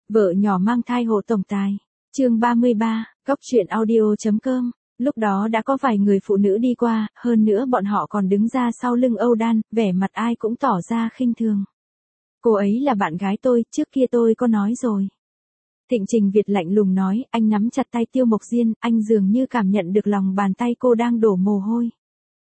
Vợ nhỏ mang thai hộ tổng tài. Chương 33, Cóc truyện audio.com. Lúc đó đã có vài người phụ nữ đi qua, hơn nữa bọn họ còn đứng ra sau lưng Âu Đan, vẻ mặt ai cũng tỏ ra khinh thường. Cô ấy là bạn gái tôi, trước kia tôi có nói rồi. Thịnh Trình Việt lạnh lùng nói, anh nắm chặt tay Tiêu Mộc Diên, anh dường như cảm nhận được lòng bàn tay cô đang đổ mồ hôi.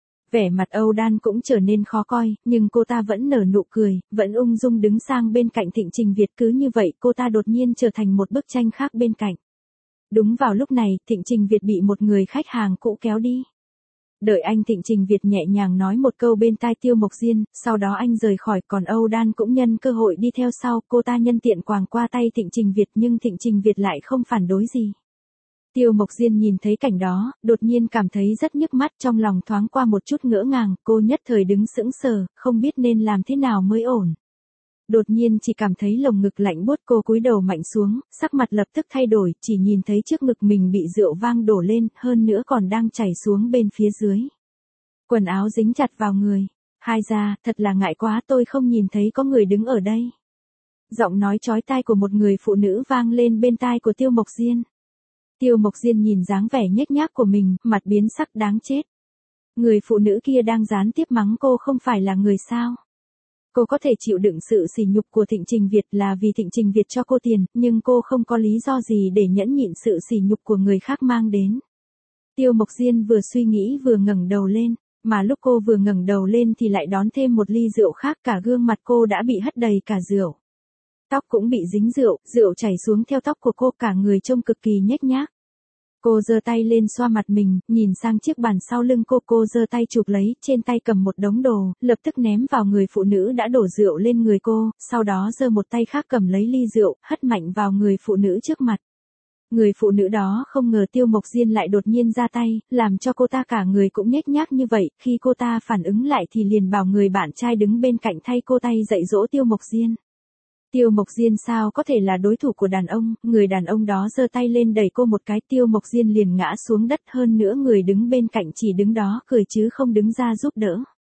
Vẻ mặt Âu Đan cũng trở nên khó coi, nhưng cô ta vẫn nở nụ cười, vẫn ung dung đứng sang bên cạnh Thịnh Trình Việt. Cứ như vậy cô ta đột nhiên trở thành một bức tranh khác bên cạnh. Đúng vào lúc này, Thịnh Trình Việt bị một người khách hàng cũ kéo đi. Đợi anh, Thịnh Trình Việt nhẹ nhàng nói một câu bên tai Tiêu Mộc Diên, sau đó anh rời khỏi, còn Âu Đan cũng nhân cơ hội đi theo sau. Cô ta nhân tiện quàng qua tay Thịnh Trình Việt, nhưng Thịnh Trình Việt lại không phản đối gì. Tiêu Mộc Diên nhìn thấy cảnh đó, đột nhiên cảm thấy rất nhức mắt, trong lòng thoáng qua một chút ngỡ ngàng, cô nhất thời đứng sững sờ, không biết nên làm thế nào mới ổn. Đột nhiên chỉ cảm thấy lồng ngực lạnh buốt, cô cúi đầu mạnh xuống, sắc mặt lập tức thay đổi, chỉ nhìn thấy trước ngực mình bị rượu vang đổ lên, hơn nữa còn đang chảy xuống bên phía dưới. Quần áo dính chặt vào người. Hai ra, thật là ngại quá, tôi không nhìn thấy có người đứng ở đây. Giọng nói chói tai của một người phụ nữ vang lên bên tai của Tiêu Mộc Diên. Tiêu Mộc Diên nhìn dáng vẻ nhếch nhác của mình, mặt biến sắc đáng chết. Người phụ nữ kia đang gián tiếp mắng cô không phải là người sao. Cô có thể chịu đựng sự sỉ nhục của Thịnh Trình Việt là vì Thịnh Trình Việt cho cô tiền, nhưng cô không có lý do gì để nhẫn nhịn sự sỉ nhục của người khác mang đến. Tiêu Mộc Diên vừa suy nghĩ vừa ngẩng đầu lên, mà lúc cô vừa ngẩng đầu lên thì lại đón thêm một ly rượu khác, cả gương mặt cô đã bị hất đầy cả rượu. Tóc cũng bị dính rượu, rượu chảy xuống theo tóc của cô, cả người trông cực kỳ nhếch nhác. Cô giơ tay lên xoa mặt mình, nhìn sang chiếc bàn sau lưng cô giơ tay chụp lấy, trên tay cầm một đống đồ, lập tức ném vào người phụ nữ đã đổ rượu lên người cô, sau đó giơ một tay khác cầm lấy ly rượu, hất mạnh vào người phụ nữ trước mặt. Người phụ nữ đó không ngờ Tiêu Mộc Diên lại đột nhiên ra tay, làm cho cô ta cả người cũng nhếch nhác như vậy, khi cô ta phản ứng lại thì liền bảo người bạn trai đứng bên cạnh thay cô tay dạy dỗ Tiêu Mộc Diên. Tiêu Mộc Diên sao có thể là đối thủ của đàn ông, người đàn ông đó giơ tay lên đẩy cô một cái, Tiêu Mộc Diên liền ngã xuống đất, hơn nữa người đứng bên cạnh chỉ đứng đó cười chứ không đứng ra giúp đỡ.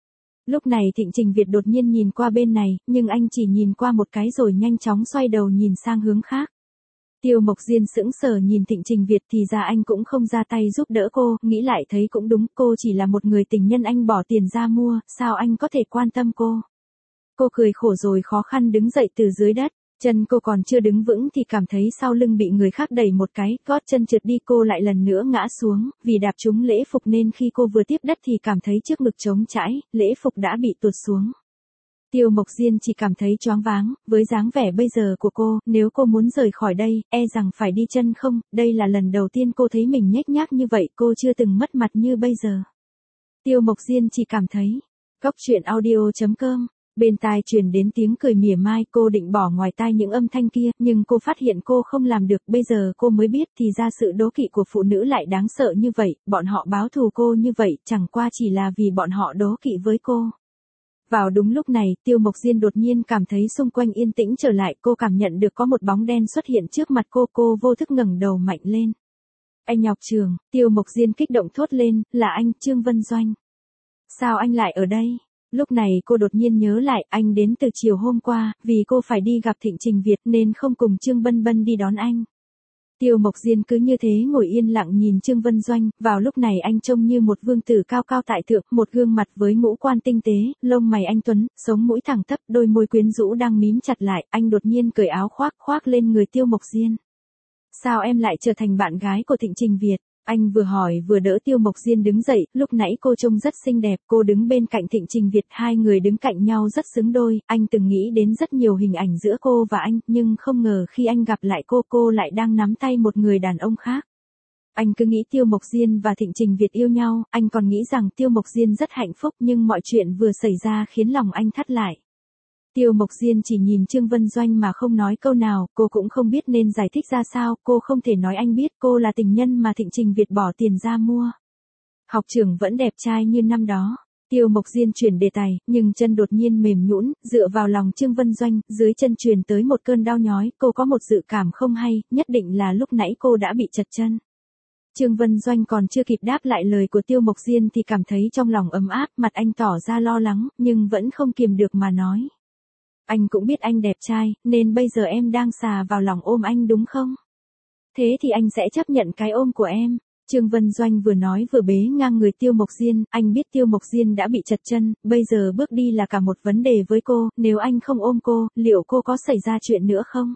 Lúc này Thịnh Trình Việt đột nhiên nhìn qua bên này, nhưng anh chỉ nhìn qua một cái rồi nhanh chóng xoay đầu nhìn sang hướng khác. Tiêu Mộc Diên sững sờ nhìn Thịnh Trình Việt, thì ra anh cũng không ra tay giúp đỡ cô, nghĩ lại thấy cũng đúng, cô chỉ là một người tình nhân anh bỏ tiền ra mua, sao anh có thể quan tâm cô. Cô cười khổ rồi khó khăn đứng dậy từ dưới đất, chân cô còn chưa đứng vững thì cảm thấy sau lưng bị người khác đẩy một cái, gót chân trượt đi, cô lại lần nữa ngã xuống, vì đạp trúng lễ phục nên khi cô vừa tiếp đất thì cảm thấy trước ngực trống trãi, lễ phục đã bị tuột xuống. Tiêu Mộc Diên chỉ cảm thấy choáng váng, với dáng vẻ bây giờ của cô, nếu cô muốn rời khỏi đây, e rằng phải đi chân không, đây là lần đầu tiên cô thấy mình nhếch nhác như vậy, cô chưa từng mất mặt như bây giờ. Tiêu Mộc Diên chỉ cảm thấy, Cóc truyện audio.com. Bên tai truyền đến tiếng cười mỉa mai, cô định bỏ ngoài tai những âm thanh kia, nhưng cô phát hiện cô không làm được, bây giờ cô mới biết thì ra sự đố kỵ của phụ nữ lại đáng sợ như vậy, bọn họ báo thù cô như vậy, chẳng qua chỉ là vì bọn họ đố kỵ với cô. Vào đúng lúc này, Tiêu Mộc Diên đột nhiên cảm thấy xung quanh yên tĩnh trở lại, cô cảm nhận được có một bóng đen xuất hiện trước mặt cô vô thức ngẩng đầu mạnh lên. Anh Ngọc Trường, Tiêu Mộc Diên kích động thốt lên, là anh, Trương Vân Doanh. Sao anh lại ở đây? Lúc này cô đột nhiên nhớ lại, anh đến từ chiều hôm qua, vì cô phải đi gặp Thịnh Trình Việt nên không cùng Trương Bân Bân đi đón anh. Tiêu Mộc Diên cứ như thế ngồi yên lặng nhìn Trương Vân Doanh, vào lúc này anh trông như một vương tử cao cao tại thượng, một gương mặt với ngũ quan tinh tế, lông mày anh tuấn, sống mũi thẳng tắp, đôi môi quyến rũ đang mím chặt lại, anh đột nhiên cởi áo khoác lên người Tiêu Mộc Diên. Sao em lại trở thành bạn gái của Thịnh Trình Việt? Anh vừa hỏi vừa đỡ Tiêu Mộc Diên đứng dậy, lúc nãy cô trông rất xinh đẹp, cô đứng bên cạnh Thịnh Trình Việt, hai người đứng cạnh nhau rất xứng đôi, anh từng nghĩ đến rất nhiều hình ảnh giữa cô và anh, nhưng không ngờ khi anh gặp lại cô lại đang nắm tay một người đàn ông khác. Anh cứ nghĩ Tiêu Mộc Diên và Thịnh Trình Việt yêu nhau, anh còn nghĩ rằng Tiêu Mộc Diên rất hạnh phúc, nhưng mọi chuyện vừa xảy ra khiến lòng anh thắt lại. Tiêu Mộc Diên chỉ nhìn Trương Vân Doanh mà không nói câu nào, cô cũng không biết nên giải thích ra sao, cô không thể nói anh biết cô là tình nhân mà Thịnh Trình Việt bỏ tiền ra mua. Học trưởng vẫn đẹp trai như năm đó. Tiêu Mộc Diên chuyển đề tài, nhưng chân đột nhiên mềm nhũn, dựa vào lòng Trương Vân Doanh, dưới chân truyền tới một cơn đau nhói, cô có một dự cảm không hay, nhất định là lúc nãy cô đã bị trật chân. Trương Vân Doanh còn chưa kịp đáp lại lời của Tiêu Mộc Diên thì cảm thấy trong lòng ấm áp, mặt anh tỏ ra lo lắng, nhưng vẫn không kiềm được mà nói. Anh cũng biết anh đẹp trai, nên bây giờ em đang xà vào lòng ôm anh đúng không? Thế thì anh sẽ chấp nhận cái ôm của em. Trương Vân Doanh vừa nói vừa bế ngang người Tiêu Mộc Diên, anh biết Tiêu Mộc Diên đã bị trật chân, bây giờ bước đi là cả một vấn đề với cô, nếu anh không ôm cô, liệu cô có xảy ra chuyện nữa không?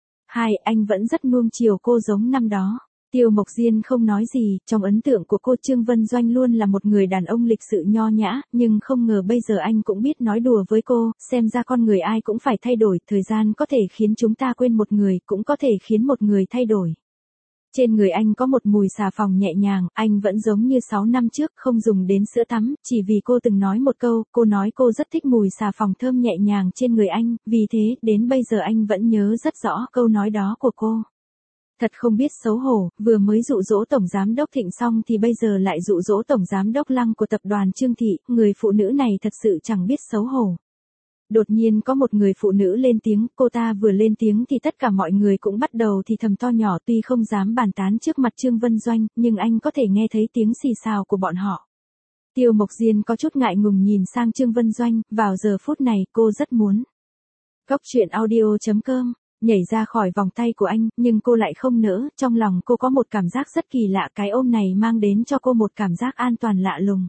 Anh vẫn rất nuông chiều cô giống năm đó. Tiêu Mộc Diên không nói gì, trong ấn tượng của cô Trương Vân Doanh luôn là một người đàn ông lịch sự nho nhã, nhưng không ngờ bây giờ anh cũng biết nói đùa với cô, xem ra con người ai cũng phải thay đổi, thời gian có thể khiến chúng ta quên một người, cũng có thể khiến một người thay đổi. Trên người anh có một mùi xà phòng nhẹ nhàng, anh vẫn giống như 6 năm trước, không dùng đến sữa tắm, chỉ vì cô từng nói một câu, cô nói cô rất thích mùi xà phòng thơm nhẹ nhàng trên người anh, vì thế, đến bây giờ anh vẫn nhớ rất rõ câu nói đó của cô. Thật không biết xấu hổ, vừa mới dụ dỗ Tổng Giám đốc Thịnh xong thì bây giờ lại dụ dỗ Tổng Giám đốc Lăng của tập đoàn Trương Thị, người phụ nữ này thật sự chẳng biết xấu hổ. Đột nhiên có một người phụ nữ lên tiếng, cô ta vừa lên tiếng thì tất cả mọi người cũng bắt đầu thì thầm to nhỏ, tuy không dám bàn tán trước mặt Trương Vân Doanh, nhưng anh có thể nghe thấy tiếng xì xào của bọn họ. Tiêu Mộc Diên có chút ngại ngùng nhìn sang Trương Vân Doanh, vào giờ phút này cô rất muốn. Cốc truyện audio.com nhảy ra khỏi vòng tay của anh, nhưng cô lại không nỡ, trong lòng cô có một cảm giác rất kỳ lạ, cái ôm này mang đến cho cô một cảm giác an toàn lạ lùng.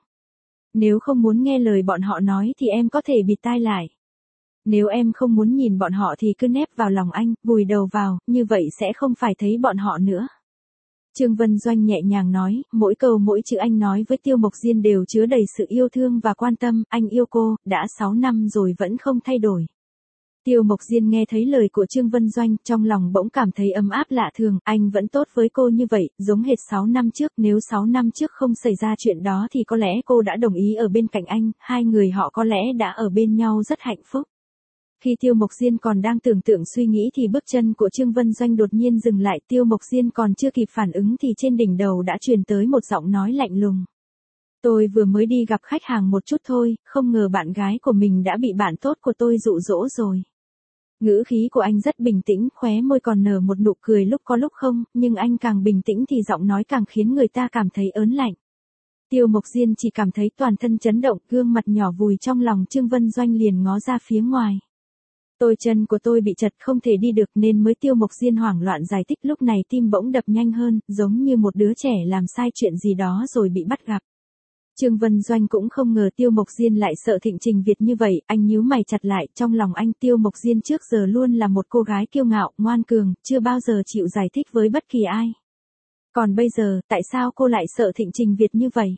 Nếu không muốn nghe lời bọn họ nói thì em có thể bịt tai lại. Nếu em không muốn nhìn bọn họ thì cứ nép vào lòng anh, vùi đầu vào, như vậy sẽ không phải thấy bọn họ nữa. Trương Vân Doanh nhẹ nhàng nói, mỗi câu mỗi chữ anh nói với Tiêu Mộc Diên đều chứa đầy sự yêu thương và quan tâm, anh yêu cô, đã 6 năm rồi vẫn không thay đổi. Tiêu Mộc Diên nghe thấy lời của Trương Vân Doanh, trong lòng bỗng cảm thấy ấm áp lạ thường, anh vẫn tốt với cô như vậy, giống hệt 6 năm trước, nếu 6 năm trước không xảy ra chuyện đó thì có lẽ cô đã đồng ý ở bên cạnh anh, hai người họ có lẽ đã ở bên nhau rất hạnh phúc. Khi Tiêu Mộc Diên còn đang tưởng tượng suy nghĩ thì bước chân của Trương Vân Doanh đột nhiên dừng lại, Tiêu Mộc Diên còn chưa kịp phản ứng thì trên đỉnh đầu đã truyền tới một giọng nói lạnh lùng. Tôi vừa mới đi gặp khách hàng một chút thôi, không ngờ bạn gái của mình đã bị bạn tốt của tôi dụ dỗ rồi. Ngữ khí của anh rất bình tĩnh, khóe môi còn nở một nụ cười lúc có lúc không, nhưng anh càng bình tĩnh thì giọng nói càng khiến người ta cảm thấy ớn lạnh. Tiêu Mộc Diên chỉ cảm thấy toàn thân chấn động, gương mặt nhỏ vùi trong lòng Trương Vân Doanh liền ngó ra phía ngoài. Chân của tôi bị chật không thể đi được nên mới. Tiêu Mộc Diên hoảng loạn giải thích, lúc này tim bỗng đập nhanh hơn, giống như một đứa trẻ làm sai chuyện gì đó rồi bị bắt gặp. Trương Vân Doanh cũng không ngờ Tiêu Mộc Diên lại sợ Thịnh Trình Việt như vậy, anh nhíu mày chặt lại, trong lòng anh Tiêu Mộc Diên trước giờ luôn là một cô gái kiêu ngạo, ngoan cường, chưa bao giờ chịu giải thích với bất kỳ ai. Còn bây giờ, tại sao cô lại sợ Thịnh Trình Việt như vậy?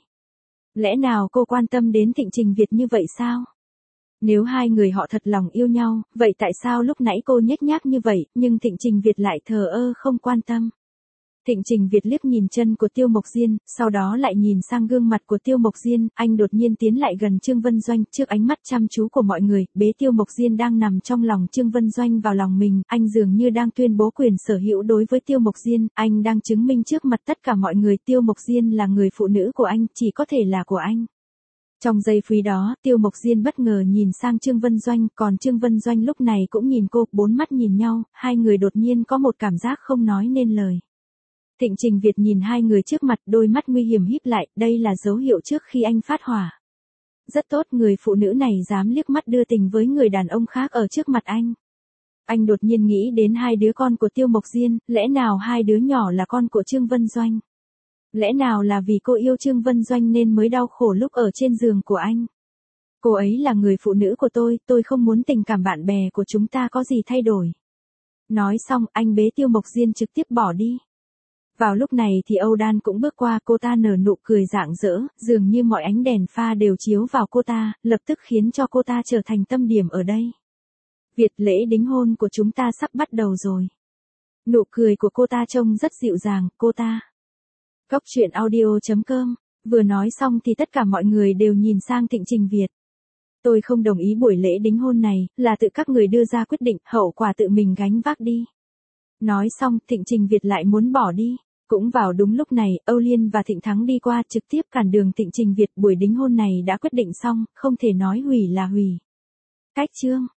Lẽ nào cô quan tâm đến Thịnh Trình Việt như vậy sao? Nếu hai người họ thật lòng yêu nhau, vậy tại sao lúc nãy cô nhếch nhác như vậy, nhưng Thịnh Trình Việt lại thờ ơ không quan tâm? Thịnh Trình Việt liếc nhìn chân của Tiêu Mộc Diên, sau đó lại nhìn sang gương mặt của Tiêu Mộc Diên, anh đột nhiên tiến lại gần Trương Vân Doanh, trước ánh mắt chăm chú của mọi người, bế Tiêu Mộc Diên đang nằm trong lòng Trương Vân Doanh vào lòng mình, anh dường như đang tuyên bố quyền sở hữu đối với Tiêu Mộc Diên, anh đang chứng minh trước mặt tất cả mọi người Tiêu Mộc Diên là người phụ nữ của anh, chỉ có thể là của anh. Trong giây phút đó, Tiêu Mộc Diên bất ngờ nhìn sang Trương Vân Doanh, còn Trương Vân Doanh lúc này cũng nhìn cô, bốn mắt nhìn nhau, hai người đột nhiên có một cảm giác không nói nên lời. Thịnh Trình Việt nhìn hai người trước mặt, đôi mắt nguy hiểm híp lại, đây là dấu hiệu trước khi anh phát hỏa. Rất tốt, người phụ nữ này dám liếc mắt đưa tình với người đàn ông khác ở trước mặt anh. Anh đột nhiên nghĩ đến hai đứa con của Tiêu Mộc Diên, lẽ nào hai đứa nhỏ là con của Trương Vân Doanh? Lẽ nào là vì cô yêu Trương Vân Doanh nên mới đau khổ lúc ở trên giường của anh? Cô ấy là người phụ nữ của tôi không muốn tình cảm bạn bè của chúng ta có gì thay đổi. Nói xong, anh bế Tiêu Mộc Diên trực tiếp bỏ đi. Vào lúc này thì Âu Đan cũng bước qua, cô ta nở nụ cười rạng rỡ, dường như mọi ánh đèn pha đều chiếu vào cô ta, lập tức khiến cho cô ta trở thành tâm điểm ở đây. Việt, lễ đính hôn của chúng ta sắp bắt đầu rồi. Nụ cười của cô ta trông rất dịu dàng, cô ta. Cốc truyện audio.com, vừa nói xong thì tất cả mọi người đều nhìn sang Thịnh Trình Việt. Tôi không đồng ý buổi lễ đính hôn này, là tự các người đưa ra quyết định, hậu quả tự mình gánh vác đi. Nói xong, Thịnh Trình Việt lại muốn bỏ đi. Cũng vào đúng lúc này, Âu Liên và Thịnh Thắng đi qua trực tiếp cản đường Thịnh Trình Việt, buổi đính hôn này đã quyết định xong, không thể nói hủy là hủy. Cách chương.